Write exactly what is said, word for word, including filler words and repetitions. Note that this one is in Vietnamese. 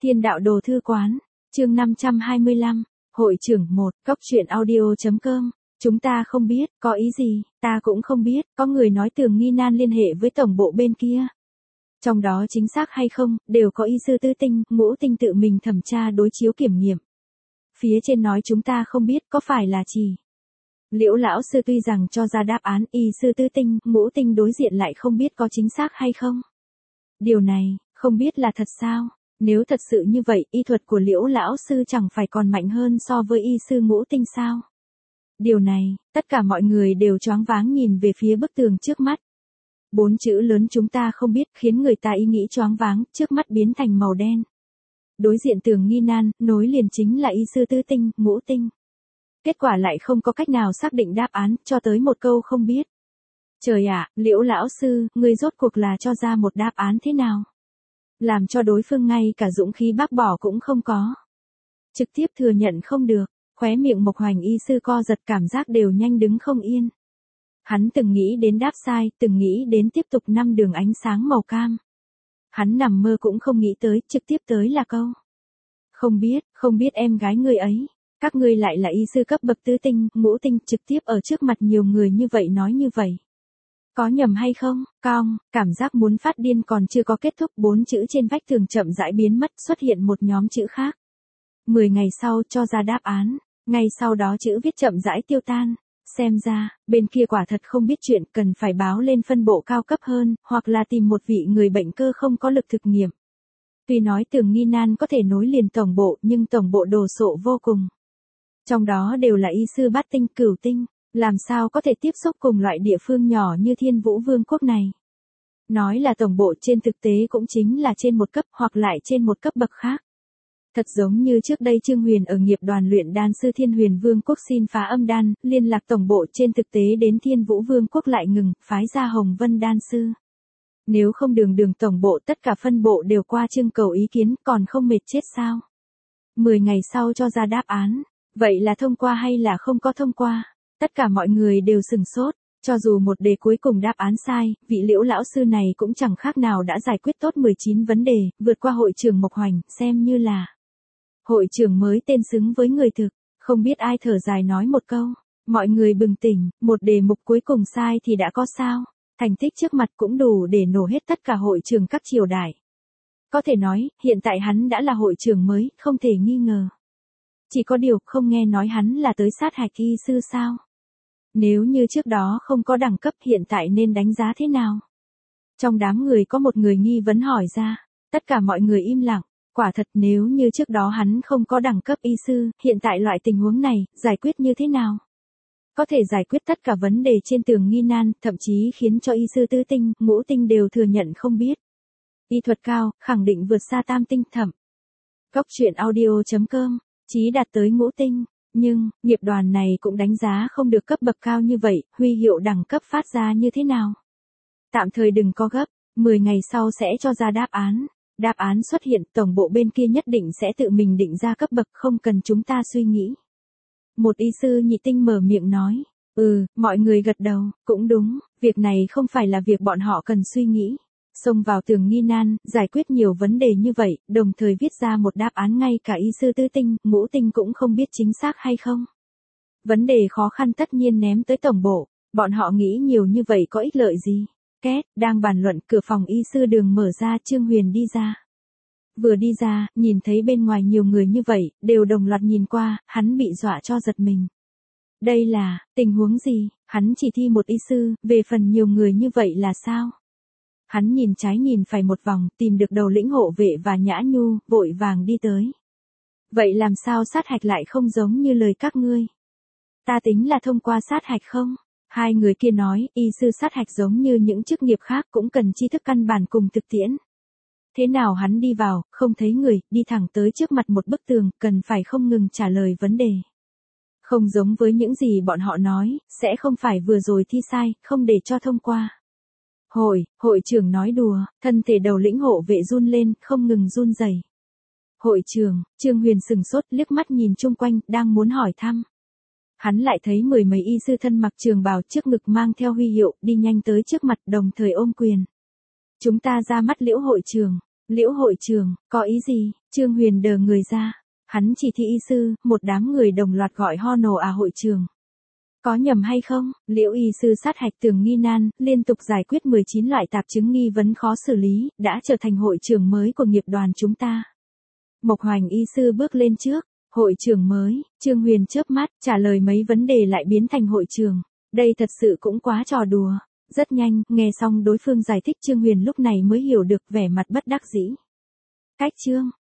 Thiên đạo đồ thư quán, chương năm trăm hai mươi lăm, hội trưởng một, cốc truyện audio.com. Chúng ta không biết, có ý gì, ta cũng không biết, có người nói Tường Nghi Nan liên hệ với tổng bộ bên kia. Trong đó chính xác hay không, đều có y sư tứ tinh, ngũ tinh tự mình thẩm tra đối chiếu kiểm nghiệm. Phía trên nói chúng ta không biết có phải là chỉ. Liễu lão sư tuy rằng cho ra đáp án y sư tứ tinh, ngũ tinh đối diện lại không biết có chính xác hay không. Điều này, không biết là thật sao? Nếu thật sự như vậy, y thuật của Liễu lão sư chẳng phải còn mạnh hơn so với y sư ngũ tinh sao? Điều này, tất cả mọi người đều choáng váng nhìn về phía bức tường trước mắt. Bốn chữ lớn chúng ta không biết khiến người ta ý nghĩ choáng váng, trước mắt biến thành màu đen. Đối diện Tường Nghi Nan, nối liền chính là y sư tứ tinh, ngũ tinh. Kết quả lại không có cách nào xác định đáp án, cho tới một câu không biết. Trời ạ, Liễu lão sư, ngươi rốt cuộc là cho ra một đáp án thế nào? Làm cho đối phương ngay cả dũng khí bác bỏ cũng không có. Trực tiếp thừa nhận không được, khóe miệng Mộc Hoành y sư co giật, cảm giác đều nhanh đứng không yên. Hắn từng nghĩ đến đáp sai, từng nghĩ đến tiếp tục năm đường ánh sáng màu cam. Hắn nằm mơ cũng không nghĩ tới, trực tiếp tới là câu. Không biết, không biết em gái ngươi ấy. Các ngươi lại là y sư cấp bậc tứ tinh, ngũ tinh, trực tiếp ở trước mặt nhiều người như vậy nói như vậy. Có nhầm hay không? Cong, cảm giác muốn phát điên còn chưa có kết thúc, bốn chữ trên vách tường chậm rãi biến mất, xuất hiện một nhóm chữ khác. Mười ngày sau cho ra đáp án, ngay sau đó chữ viết chậm rãi tiêu tan. Xem ra, bên kia quả thật không biết chuyện, cần phải báo lên phân bộ cao cấp hơn, hoặc là tìm một vị người bệnh cơ không có lực thực nghiệm. Tuy nói Tường Nghi Nan có thể nối liền tổng bộ, nhưng tổng bộ đồ sộ vô cùng. Trong đó đều là y sư bát tinh, cửu tinh, làm sao có thể tiếp xúc cùng loại địa phương nhỏ như Thiên Vũ Vương quốc này. Nói là tổng bộ trên thực tế cũng chính là trên một cấp hoặc lại trên một cấp bậc khác. Thật giống như trước đây Trương Huyền ở nghiệp đoàn luyện đan sư Thiên Huyền Vương quốc xin phá âm đan, liên lạc tổng bộ, trên thực tế đến Thiên Vũ Vương quốc lại ngừng, phái ra Hồng Vân đan sư. Nếu không đường đường tổng bộ tất cả phân bộ đều qua trưng cầu ý kiến, còn không mệt chết sao? Mười ngày sau cho ra đáp án, vậy là thông qua hay là không có thông qua? Tất cả mọi người đều sừng sốt, cho dù một đề cuối cùng đáp án sai, vị Liễu lão sư này cũng chẳng khác nào đã giải quyết tốt mười chín vấn đề, vượt qua hội trưởng Mộc Hoành, xem như là hội trưởng mới tên xứng với người thực. Không biết ai thở dài nói một câu, mọi người bừng tỉnh, một đề mục cuối cùng sai thì đã có sao, thành tích trước mặt cũng đủ để nổ hết tất cả hội trưởng các triều đại. Có thể nói, hiện tại hắn đã là hội trưởng mới, không thể nghi ngờ. Chỉ có điều, không nghe nói hắn là tới sát hạch y sư sao? Nếu như trước đó không có đẳng cấp, hiện tại nên đánh giá thế nào? Trong đám người có một người nghi vấn hỏi ra, tất cả mọi người im lặng. Quả thật, nếu như trước đó hắn không có đẳng cấp y sư, hiện tại loại tình huống này, giải quyết như thế nào? Có thể giải quyết tất cả vấn đề trên Tường Nghi Nan, thậm chí khiến cho y sư tứ tinh, ngũ tinh đều thừa nhận không biết. Y thuật cao, khẳng định vượt xa tam tinh thẩm. Cốc truyện audio.com, chí đạt tới ngũ tinh. Nhưng, nghiệp đoàn này cũng đánh giá không được cấp bậc cao như vậy, huy hiệu đẳng cấp phát ra như thế nào? Tạm thời đừng có gấp, mười ngày sau sẽ cho ra đáp án. Đáp án xuất hiện, tổng bộ bên kia nhất định sẽ tự mình định ra cấp bậc, không cần chúng ta suy nghĩ. Một y sư nhị tinh mở miệng nói, ừ, mọi người gật đầu, cũng đúng, việc này không phải là việc bọn họ cần suy nghĩ. Xông vào Tường Nghi Nan, giải quyết nhiều vấn đề như vậy, đồng thời viết ra một đáp án ngay cả y sư tứ tinh, ngũ tinh cũng không biết chính xác hay không. Vấn đề khó khăn tất nhiên ném tới tổng bộ, bọn họ nghĩ nhiều như vậy có ích lợi gì? Két, đang bàn luận, cửa phòng y sư đường mở ra, Trương Huyền đi ra. Vừa đi ra, nhìn thấy bên ngoài nhiều người như vậy, đều đồng loạt nhìn qua, hắn bị dọa cho giật mình. Đây là, tình huống gì, hắn chỉ thi một y sư, về phần nhiều người như vậy là sao? Hắn nhìn trái nhìn phải một vòng, tìm được đầu lĩnh hộ vệ và Nhã Nhu, vội vàng đi tới. Vậy làm sao sát hạch lại không giống như lời các ngươi? Ta tính là thông qua sát hạch không? Hai người kia nói, y sư sát hạch giống như những chức nghiệp khác cũng cần tri thức căn bản cùng thực tiễn. Thế nào hắn đi vào, không thấy người, đi thẳng tới trước mặt một bức tường, cần phải không ngừng trả lời vấn đề. Không giống với những gì bọn họ nói, sẽ không phải vừa rồi thi sai, không để cho thông qua. Hội, hội trưởng nói đùa, thân thể đầu lĩnh hộ vệ run lên, không ngừng run rẩy. Hội trưởng, Trương Huyền sừng sốt, liếc mắt nhìn chung quanh, đang muốn hỏi thăm. Hắn lại thấy mười mấy y sư thân mặc trường bào, trước ngực mang theo huy hiệu, đi nhanh tới trước mặt, đồng thời ôm quyền. Chúng ta ra mắt Liễu hội trưởng. Liễu hội trưởng, có ý gì? Trương Huyền đờ người ra. Hắn chỉ thị y sư, một đám người đồng loạt gọi ho nổ à hội trưởng. Có nhầm hay không? Liễu y sư sát hạch tường nghi nan, liên tục giải quyết mười chín loại tạp chứng nghi vấn khó xử lý, đã trở thành hội trưởng mới của nghiệp đoàn chúng ta. Mộc Hoành y sư bước lên trước. Hội trưởng mới, Trương Huyền chớp mắt, trả lời mấy vấn đề lại biến thành hội trưởng. Đây thật sự cũng quá trò đùa. Rất nhanh, nghe xong đối phương giải thích Trương Huyền lúc này mới hiểu được vẻ mặt bất đắc dĩ. Cách Trương,